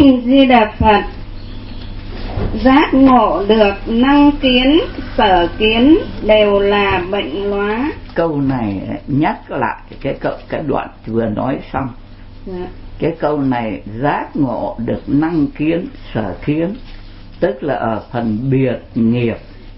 Di Đà Phật. Giác ngộ được năng kiến, sở kiến đều là bệnh lõa. Câu này nhắc lại cái đoạn vừa nói xong. Cái câu này giác ngộ được năng kiến, sở kiến, tức là ở phần biệt nghiệp.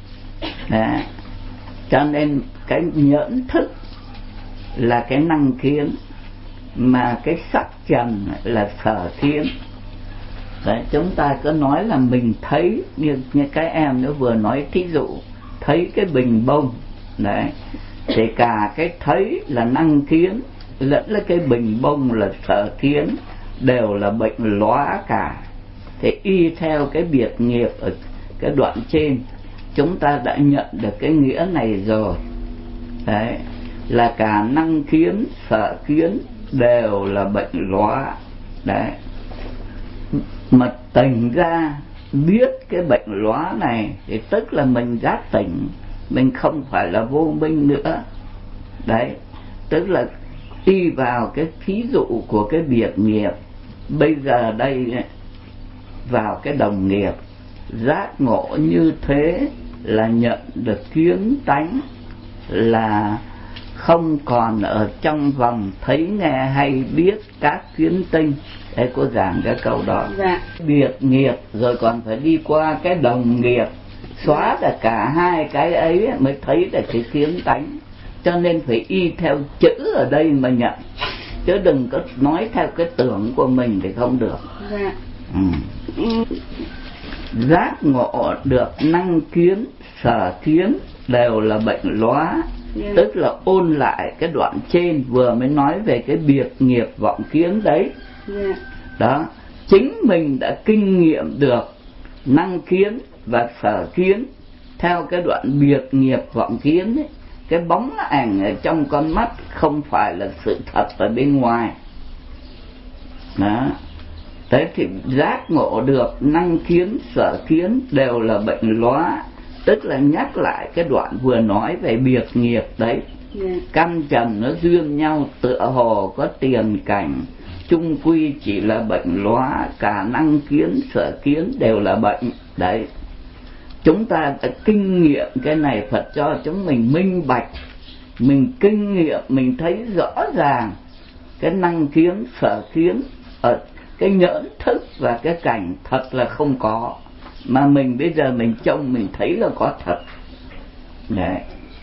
Cho nên cái nhẫn thức là cái năng kiến, mà cái sắc trần là sở kiến. Đấy, chúng ta cứ nói là mình thấy như cái em nó vừa nói, thí dụ thấy cái bình bông đấy, thì cả cái thấy là năng kiến lẫn là cái bình bông là sở kiến, đều là bệnh lõa cả. Thì y theo cái biệt nghiệp ở cái đoạn trên, chúng ta đã nhận được cái nghĩa này rồi. Đấy, là cả năng kiến, sở kiến đều là bệnh lõa. Đấy, mà tỉnh ra biết cái bệnh lõa này thì tức là mình giác tỉnh, mình không phải là vô minh nữa. Đấy, tức là đi vào cái thí dụ của cái biệt nghiệp. Bây giờ đây vào cái đồng nghiệp, giác ngộ như thế là nhận được kiến tánh, là không còn ở trong vòng thấy nghe hay biết các kiến tinh. Đấy, cô giảng cái câu đó. Biệt nghiệp rồi còn phải đi qua cái đồng nghiệp, xóa được cả hai cái ấy mới thấy được cái kiến tánh. Cho nên phải y theo chữ ở đây mà nhận, chứ đừng có nói theo cái tưởng của mình thì không được. Giác ngộ được năng kiến, sở kiến đều là bệnh lõa. Tức là ôn lại cái đoạn trên vừa mới nói về cái biệt nghiệp vọng kiến đấy. Đó, chính mình đã kinh nghiệm được năng kiến và sở kiến theo cái đoạn biệt nghiệp vọng kiến ấy. Cái bóng ảnh ở trong con mắt không phải là sự thật ở bên ngoài. Đó, thế thì giác ngộ được năng kiến, sở kiến đều là bệnh lõa. Tức là nhắc lại cái đoạn vừa nói về biệt nghiệp đấy. Căn trần nó duyên nhau tựa hồ có tiền cảnh, chung quy chỉ là bệnh lõa. Cả năng kiến, sở kiến đều là bệnh. Đấy, chúng ta đã kinh nghiệm cái này, Phật cho chúng mình minh bạch, mình kinh nghiệm, mình thấy rõ ràng cái năng kiến, sở kiến ở cái nhẫn thức và cái cảnh thật là không có, mà mình bây giờ mình trông mình thấy là có thật. Đấy,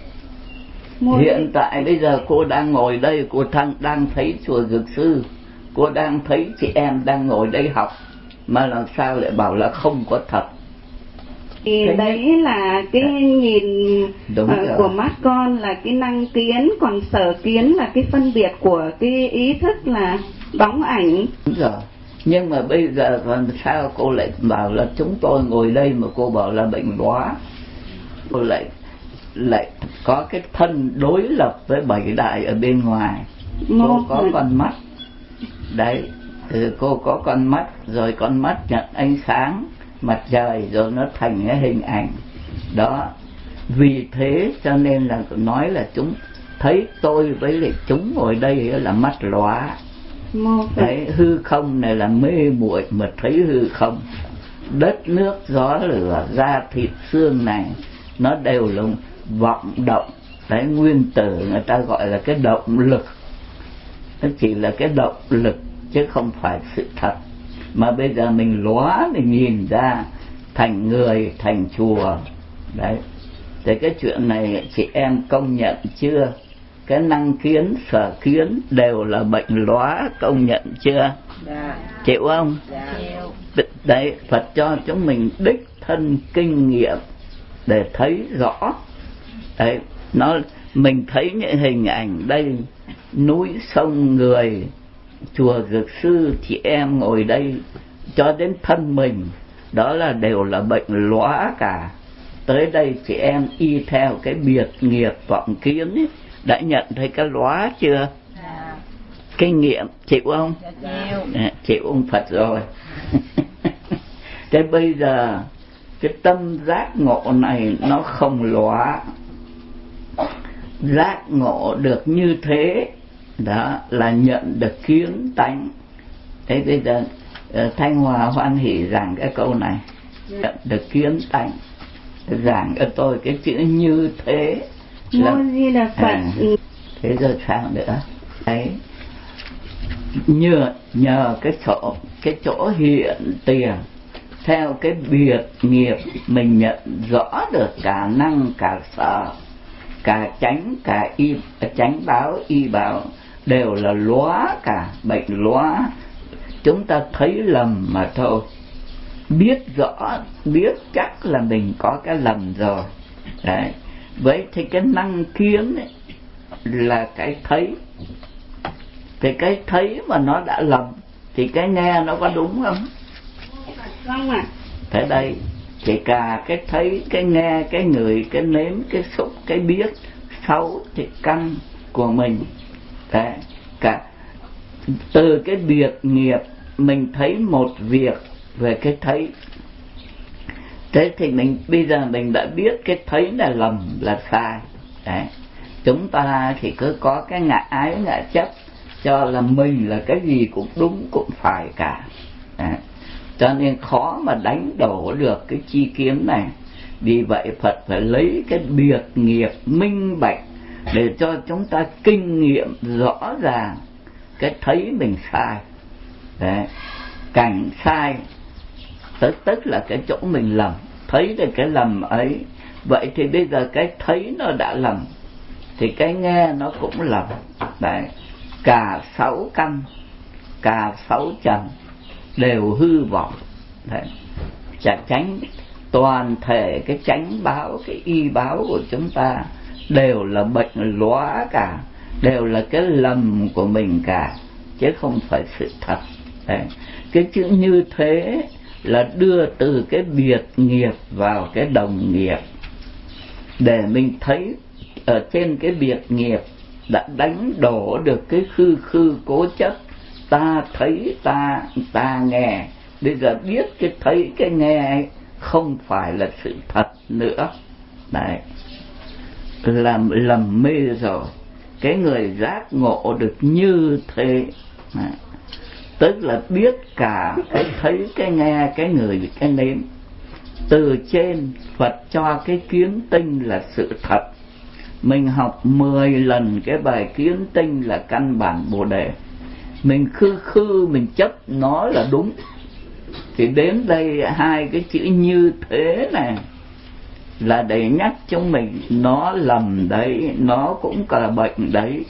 hiện tại bây giờ cô đang ngồi đây, cô đang thấy chùa Dược Sư, cô đang thấy chị em đang ngồi đây học, mà làm sao lại bảo là không có thật? Thì đấy là cái nhìn của mắt con là cái năng kiến, còn sở kiến là cái phân biệt của cái ý thức là bóng ảnh. Đúng rồi. Nhưng mà bây giờ làm sao cô lại bảo là chúng tôi ngồi đây mà cô bảo là bệnh lõa? Cô lại có cái thân đối lập với bảy đại ở bên ngoài. Cô có con mắt. Đấy, cô có con mắt, rồi con mắt nhận ánh sáng mặt trời rồi nó thành cái hình ảnh đó. Vì thế cho nên là nói là chúng thấy tôi với lại chúng ngồi đây là mắt lóa. Đấy, hư không này là mê muội mà thấy hư không. Đất nước gió lửa da thịt xương này nó đều là vọng động. Đấy, nguyên tử người ta gọi là cái động lực, nó chỉ là cái động lực chứ không phải sự thật. Mà bây giờ mình lóa, mình nhìn ra thành người, thành chùa. Đấy, thì cái chuyện này chị em công nhận chưa? Cái năng kiến, sở kiến đều là bệnh lóa, công nhận chưa? Chịu không? Đấy, Phật cho chúng mình đích thân kinh nghiệm để thấy rõ. Đấy, mình thấy những hình ảnh đây, núi sông người, chùa Dược Sư, chị em ngồi đây, cho đến thân mình, đó là đều là bệnh lõa cả. Tới đây chị em y theo cái biệt nghiệp vọng kiến ấy, đã nhận thấy cái lõa chưa? Kinh nghiệm, chịu không? Chịu ông Phật rồi. Thế bây giờ cái tâm giác ngộ này nó không lõa. Giác ngộ được như thế đó là nhận được kiến tánh. Thế bây giờ Thanh Hòa hoan hỷ giảng cái câu này, được kiến tánh, giảng cho tôi cái chữ như thế là thế rồi sao nữa đấy. Nhờ cái chỗ hiện tiền theo cái biệt nghiệp, mình nhận rõ được cả năng cả sở, cả chánh cả chánh báo y báo đều là lóa cả, bệnh lóa. Chúng ta thấy lầm mà thôi, biết rõ biết chắc là mình có cái lầm rồi đấy. Vậy thì cái năng kiến ấy là cái thấy, thì cái thấy mà nó đã lầm thì cái nghe nó có đúng không? Không ạ. Thế đây thì cả cái thấy, cái nghe, cái ngửi, cái nếm, cái xúc, cái biết, 6 thì căn của mình đấy. Cả từ cái biệt nghiệp mình thấy một việc về cái thấy. Thế thì bây giờ mình đã biết cái thấy là lầm, là sai đấy. Chúng ta thì cứ có cái ngã ái ngã chấp cho là mình là cái gì cũng đúng cũng phải cả đấy. Cho nên khó mà đánh đổ được cái chi kiến này. Vì vậy Phật phải lấy cái biệt nghiệp minh bạch để cho chúng ta kinh nghiệm rõ ràng cái thấy mình sai đấy. Cảnh sai tức là cái chỗ mình lầm, thấy được cái lầm ấy. Vậy thì bây giờ cái thấy nó đã lầm thì cái nghe nó cũng lầm đấy. Cả 6 căn, cả 6 trần đều hư vọng đấy. Chả tránh toàn thể cái chánh báo, cái y báo của chúng ta đều là bệnh lóa cả, đều là cái lầm của mình cả, chứ không phải sự thật đấy. Cái chữ như thế là đưa từ cái biệt nghiệp vào cái đồng nghiệp, để mình thấy ở trên cái biệt nghiệp đã đánh đổ được cái khư cố chấp ta thấy ta nghe. Bây giờ biết cái thấy cái nghe ấy không phải là sự thật nữa đấy, làm lầm mê rồi. Cái người giác ngộ được như thế đấy, tức là biết cả cái thấy, cái nghe, cái ngửi, cái nếm. Từ trên Phật cho cái kiến tinh là sự thật. Mình học 10 lần cái bài kiến tinh là căn bản Bồ Đề, mình khư mình chấp nó là đúng. Thì đến đây hai cái chữ như thế này là để nhắc chúng mình nó lầm đấy, nó cũng là bệnh đấy.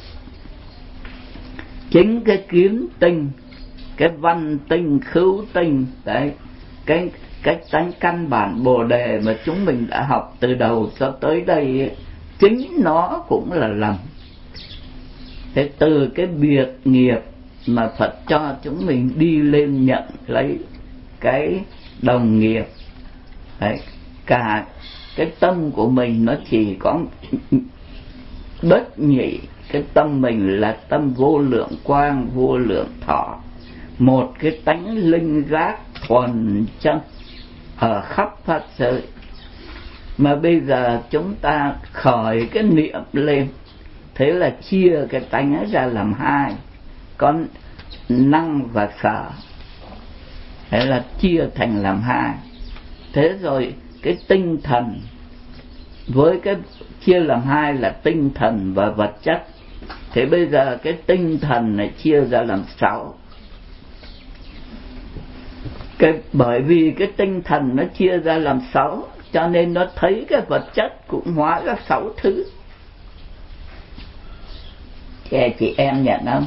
Chính cái kiến tinh, cái văn tinh, khứu tinh đấy, cái tánh căn bản Bồ Đề mà chúng mình đã học từ đầu cho tới đây, chính nó cũng là lầm. Thế từ cái biệt nghiệp mà Phật cho chúng mình đi lên nhận lấy cái đồng nghiệp đấy. Cả cái tâm của mình nó chỉ có bất nhị. Cái tâm mình là tâm vô lượng quang, vô lượng thọ, một cái tánh linh giác thuần chân ở khắp pháp giới. Mà bây giờ chúng ta khởi cái niệm lên, thế là chia cái tánh ấy ra làm hai, có năng và sở, thế là chia thành làm hai. Thế rồi cái tinh thần với cái chia làm hai là tinh thần và vật chất. Thế bây giờ cái tinh thần này chia ra làm 6. Bởi vì cái tinh thần nó chia ra làm 6 cho nên nó thấy cái vật chất cũng hóa ra 6 thứ. Chị em nhận không?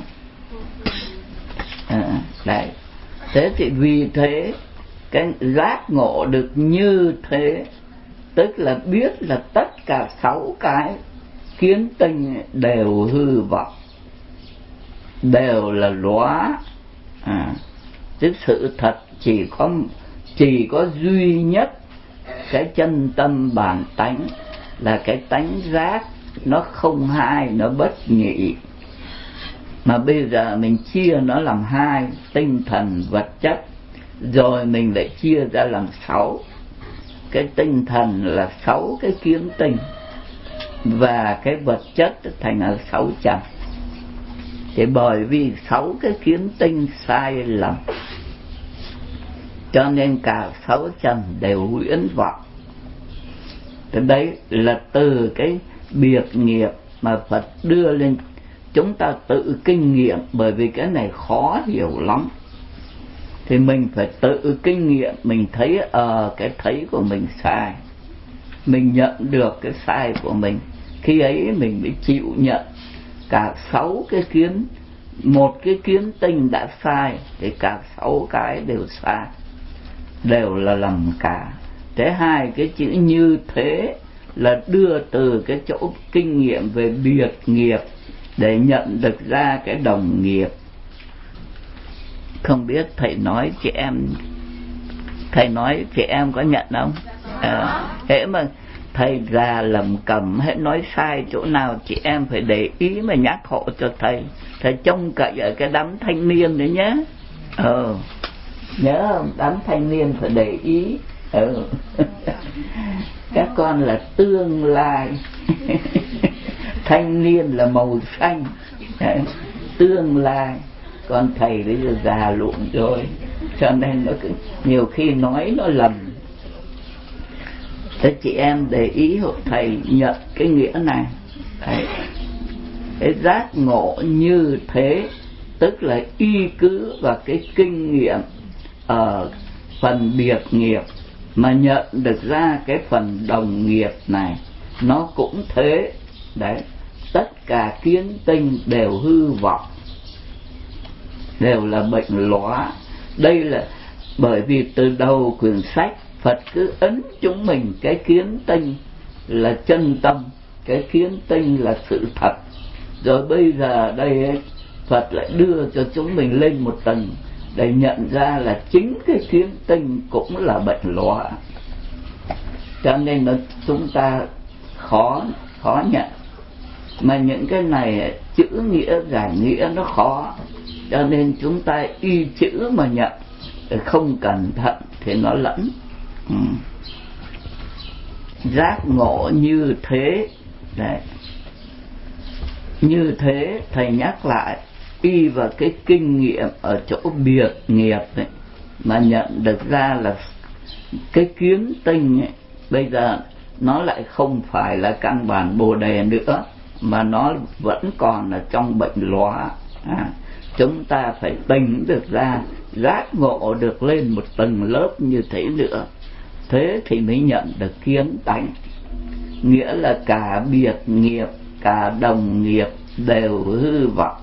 Đấy. Thế thì vì thế cái giác ngộ được như thế, tức là biết là tất cả 6 cái kiến tinh đều hư vọng, đều là lóa. Chứ sự thật chỉ có duy nhất cái chân tâm bản tánh, là cái tánh giác, nó không hai, nó bất nhị. Mà bây giờ mình chia nó làm hai, tinh thần vật chất, rồi mình lại chia ra làm 6. Cái tinh thần là 6 cái kiến tinh, và cái vật chất thành là 6 trần. Thì bởi vì 6 cái kiến tinh sai lầm, cho nên cả sáu trần đều huyễn vọng. Cái đấy là từ cái biệt nghiệp mà Phật đưa lên chúng ta tự kinh nghiệm, bởi vì cái này khó hiểu lắm. Thì mình phải tự kinh nghiệm, mình thấy cái thấy của mình sai, mình nhận được cái sai của mình, khi ấy mình mới chịu nhận. Cả sáu cái kiến, một cái kiến tinh đã sai thì cả sáu cái đều sai, đều là lầm cả. Thế hai cái chữ như thế là đưa từ cái chỗ kinh nghiệm về biệt nghiệp để nhận được ra cái đồng nghiệp. Không biết thầy nói chị em có nhận không? Hễ mà thầy già lầm cầm hết nói sai chỗ nào, chị em phải để ý mà nhắc hộ cho thầy. Thầy trông cậy ở cái đám thanh niên đấy nhé. Nhớ không? Đám thanh niên phải để ý. Các con là tương lai. Thanh niên là màu xanh, tương lai. Con thầy bây giờ già lụn rồi, cho nên nó nhiều khi nói nó lầm. Thế chị em để ý hộ thầy nhận cái nghĩa này. Đấy. Cái giác ngộ như thế tức là y cứ vào cái kinh nghiệm ở phần biệt nghiệp mà nhận được ra cái phần đồng nghiệp này. Nó cũng thế. Đấy. Tất cả kiến tinh đều hư vọng, đều là bệnh lóa. Đây là bởi vì từ đầu quyển sách Phật cứ ấn chúng mình cái kiến tinh là chân tâm, cái kiến tinh là sự thật. Rồi bây giờ đây ấy, Phật lại đưa cho chúng mình lên một tầng để nhận ra là chính cái kiến tinh cũng là bệnh lóa. Cho nên là chúng ta khó nhận. Mà những cái này chữ nghĩa giải nghĩa nó khó, cho nên chúng ta y chữ mà nhận, không cẩn thận thì nó lẫn. Giác ngộ như thế. Đấy. Như thế thầy nhắc lại, y vào cái kinh nghiệm ở chỗ biệt nghiệp ấy, mà nhận được ra là cái kiến tinh ấy, bây giờ nó lại không phải là căn bản Bồ Đề nữa, mà nó vẫn còn ở trong bệnh lóa. Chúng ta phải tỉnh được ra, giác ngộ được lên một tầng lớp như thế nữa, thế thì mới nhận được kiến tánh. Nghĩa là cả biệt nghiệp, cả đồng nghiệp đều hư vọng.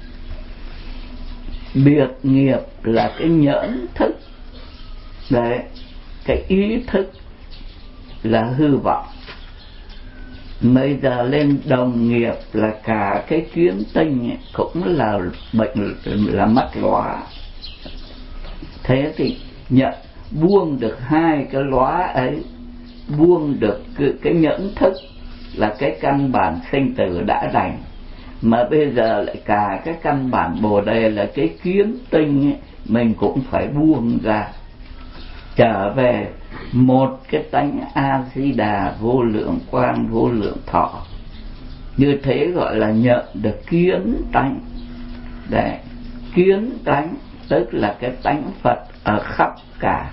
Biệt nghiệp là cái nhẫn thức, đấy, cái ý thức là hư vọng. Bây giờ lên đồng nghiệp là cả cái kiến tinh ấy, cũng là bệnh, là mắt lóa. Thế thì nhận buông được hai cái lóa ấy, buông được cái nhẫn thức là cái căn bản sinh tử đã đành, mà bây giờ lại cả cái căn bản Bồ Đề là cái kiến tinh ấy, mình cũng phải buông ra, trở về một cái tánh A Di Đà vô lượng quang vô lượng thọ. Như thế gọi là nhận được kiến tánh. Để kiến tánh tức là cái tánh Phật ở khắp cả.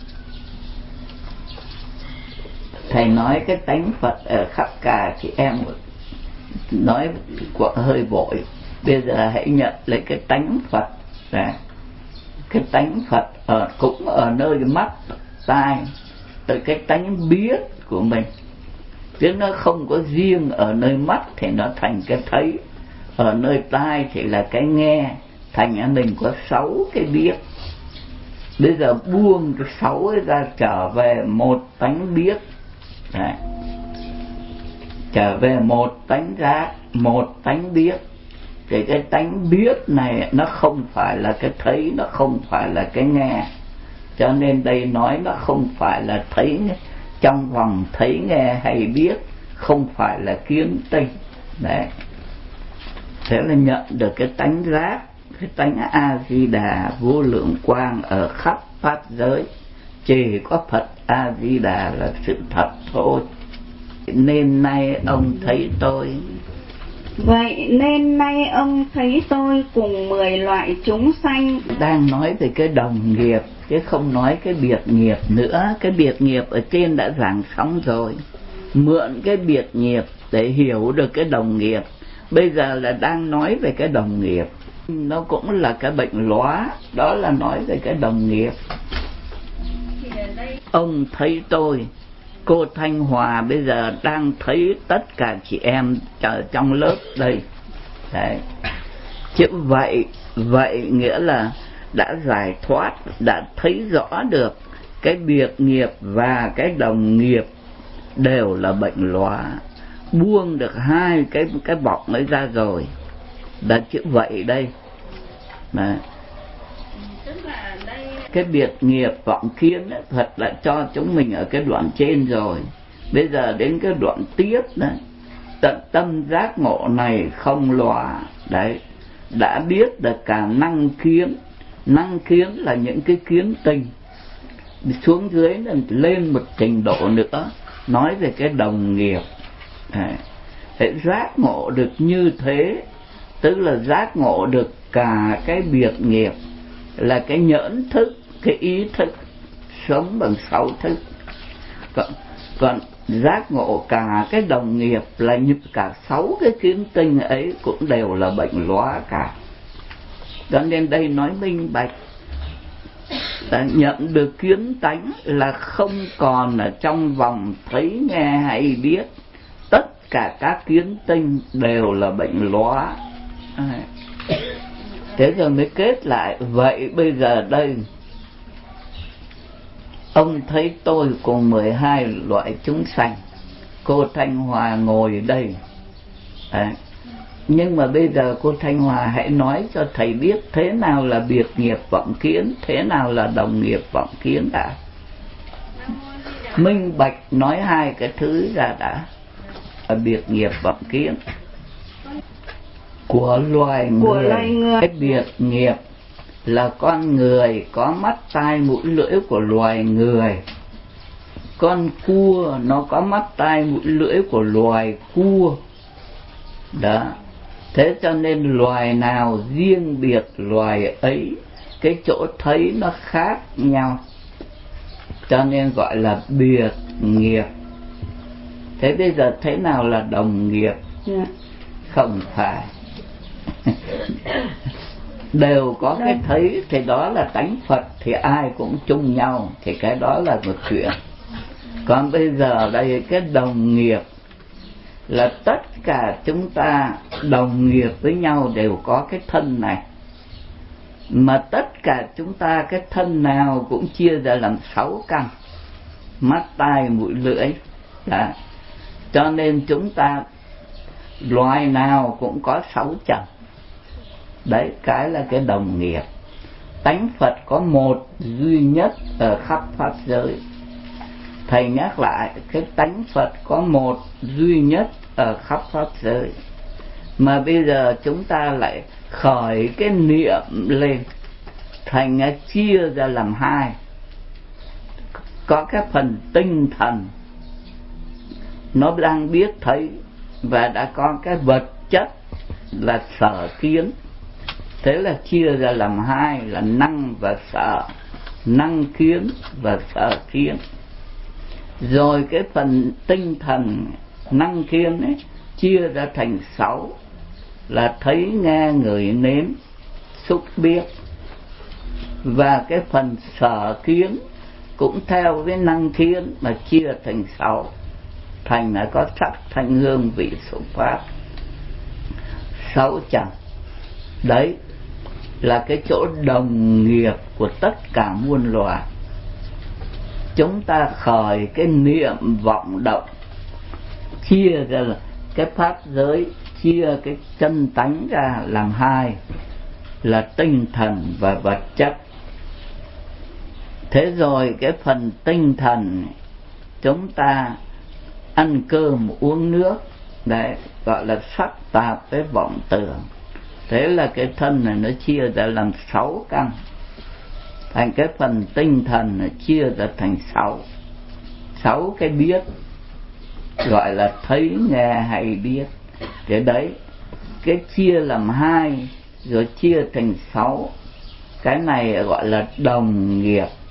Thầy nói cái tánh Phật ở khắp cả thì em nói hơi vội. Bây giờ hãy nhận lấy cái tánh Phật. Đấy. Cái tánh Phật cũng ở nơi mắt, tai, từ cái tánh biết của mình. Chứ nó không có riêng ở nơi mắt thì nó thành cái thấy, ở nơi tai thì là cái nghe, thành ra mình có 6 cái biết. Bây giờ buông cái 6 ấy ra, trở về một tánh biết. Đấy. Trở về một tánh giác, một tánh biết. Thì cái tánh biết này nó không phải là cái thấy, nó không phải là cái nghe. Cho nên đây nói nó không phải là thấy trong vòng thấy nghe hay biết, không phải là kiến tinh. Đấy. Thế là nhận được cái tánh giác, cái tánh A Di Đà vô lượng quang ở khắp pháp giới. Chỉ có Phật A Di Đà là sự thật thôi. Nên nay ông thấy tôi. Vậy nên nay ông thấy tôi cùng 10 loại chúng sanh. Đang nói về cái đồng nghiệp, chứ không nói cái biệt nghiệp nữa. Cái biệt nghiệp ở trên đã giảng xong rồi, mượn cái biệt nghiệp để hiểu được cái đồng nghiệp. Bây giờ là đang nói về cái đồng nghiệp, nó cũng là cái bệnh lóa, đó là nói về cái đồng nghiệp. Ông thấy tôi, cô Thanh Hòa bây giờ đang thấy tất cả chị em ở trong lớp đây. Đấy. Chứ vậy nghĩa là đã giải thoát, đã thấy rõ được cái biệt nghiệp và cái đồng nghiệp đều là bệnh lóa, buông được hai cái bọc ấy ra rồi. Đã chữ vậy đây. Đấy. Cái biệt nghiệp vọng kiến ấy, thật là cho chúng mình ở cái đoạn trên rồi. Bây giờ đến cái đoạn tiếp đấy, tận tâm giác ngộ này không lóa. Đấy, đã biết được cả năng kiến. Năng kiến là những cái kiến tình. Xuống dưới là lên một trình độ nữa, nói về cái đồng nghiệp. Để giác ngộ được như thế, tức là giác ngộ được cả cái biệt nghiệp, là cái nhẫn thức, cái ý thức, sống bằng 6 thức. Còn giác ngộ cả cái đồng nghiệp là như cả 6 cái kiến tinh ấy cũng đều là bệnh lóa cả. Cho nên đây nói minh bạch, nhận được kiến tánh là không còn ở trong vòng thấy nghe hay biết. Tất cả các kiến tinh đều là bệnh lóa. Thế rồi mới kết lại. Vậy bây giờ đây, ông thấy tôi cùng 12 loại chúng sanh, cô Thanh Hòa ngồi đây. Nhưng mà bây giờ cô Thanh Hòa hãy nói cho thầy biết thế nào là biệt nghiệp vọng kiến, thế nào là đồng nghiệp vọng kiến đã. Minh bạch nói hai cái thứ ra đã. Biệt nghiệp vọng kiến của loài người. Cái biệt nghiệp là con người có mắt tai mũi lưỡi của loài người. Con cua nó có mắt tai mũi lưỡi của loài cua. Đó. Thế cho nên loài nào riêng biệt loài ấy, cái chỗ thấy nó khác nhau, cho nên gọi là biệt nghiệp. Thế bây giờ thế nào là đồng nghiệp? Không phải. Đều có cái thấy, thì đó là tánh Phật, thì ai cũng chung nhau, thì cái đó là một chuyện. Còn bây giờ đây cái đồng nghiệp là tất cả chúng ta đồng nghiệp với nhau đều có cái thân này, mà tất cả chúng ta cái thân nào cũng chia ra làm 6 căn: mắt tai mũi lưỡi. Đó. Cho nên chúng ta loài nào cũng có 6 chồng. Đấy, cái là cái đồng nghiệp. Tánh Phật có một duy nhất ở khắp pháp giới. Thầy nhắc lại, cái tánh Phật có một duy nhất ở khắp pháp giới. Mà bây giờ chúng ta lại khởi cái niệm lên, thành chia ra làm 2. Có cái phần tinh thần nó đang biết thấy, và đã có cái vật chất là sở kiến. Thế là chia ra làm 2 là năng và sở, năng kiến và sở kiến. Rồi cái phần tinh thần năng kiến ấy chia ra thành 6 là thấy nghe ngửi nếm xúc biết. Và cái phần sở kiến cũng theo cái năng kiến mà chia thành 6, thành là có sắc thanh hương vị xúc pháp, 6 chồng. Đấy là cái chỗ đồng nghiệp của tất cả muôn loài. Chúng ta khởi cái niệm vọng động, chia ra là cái pháp giới, chia cái chân tánh ra làm 2 là tinh thần và vật chất. Thế rồi cái phần tinh thần chúng ta ăn cơm uống nước, đấy gọi là sắc tạp với vọng tưởng. Thế là cái thân này nó chia ra làm 6 căn. Thành cái phần tinh thần này chia ra thành 6 cái biết, gọi là thấy nghe hay biết. Thế đấy, cái chia làm 2 rồi chia thành 6, cái này gọi là đồng nghiệp.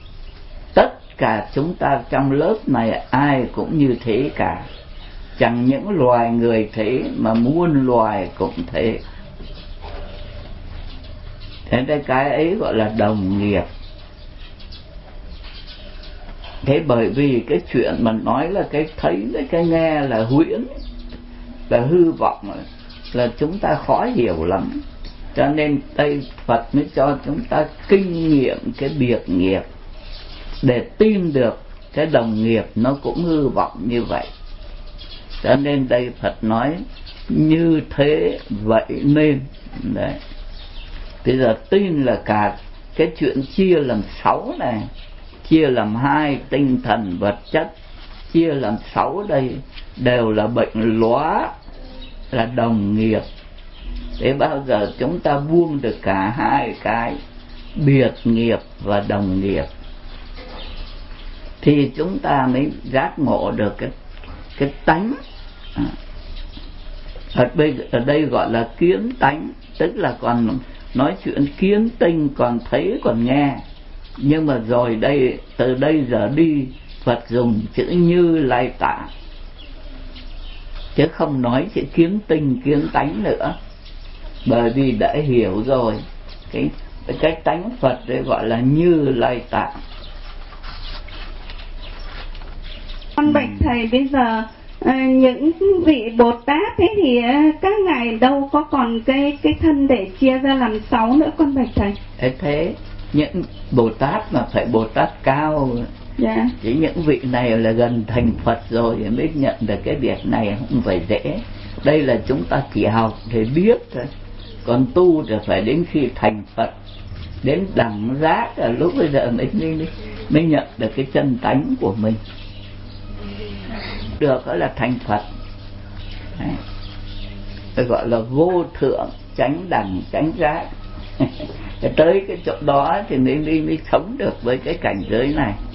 cả chúng ta trong lớp này ai cũng như thế cả, chẳng những loài người thế mà muôn loài cũng thế. Thế nên cái ấy gọi là đồng nghiệp. Thế bởi vì cái chuyện mà nói là cái thấy với cái nghe là huyễn, là hư vọng, là chúng ta khó hiểu lắm. Cho nên Tây Phật mới cho chúng ta kinh nghiệm cái biệt nghiệp để tin được cái đồng nghiệp nó cũng hư vọng như vậy. Cho nên đây Phật nói như thế vậy nên đấy. Bây giờ tin là cả cái chuyện chia làm 6 này, chia làm 2, tinh thần vật chất, chia làm 6 đây đều là bệnh lóa, là đồng nghiệp. Thế bao giờ chúng ta buông được cả hai cái biệt nghiệp và đồng nghiệp thì chúng ta mới giác ngộ được cái tánh. Ở đây gọi là kiến tánh, tức là còn nói chuyện kiến tinh, còn thấy còn nghe. Nhưng mà rồi đây, từ đây giờ đi, Phật dùng chữ Như Lai Tạng, chứ không nói chữ kiến tinh kiến tánh nữa, bởi vì đã hiểu rồi cái tánh Phật đấy gọi là Như Lai Tạng. Con bạch thầy, bây giờ những vị Bồ Tát ấy thì các ngài đâu có còn cái thân để chia ra làm 6 nữa con bạch thầy. Thế những Bồ Tát mà phải Bồ Tát cao. Dạ. Chỉ những vị này là gần thành Phật rồi mới nhận được cái việc này, không phải dễ. Đây là chúng ta chỉ học để biết thôi, còn tu thì phải đến khi thành Phật, đến đẳng giác là lúc bây giờ mới nhận được cái chân tánh của mình. Được đó là thành Phật. Đấy. Phải gọi là vô thượng chánh đẳng chánh giác. Tới cái chỗ đó thì mới sống được với cái cảnh giới này.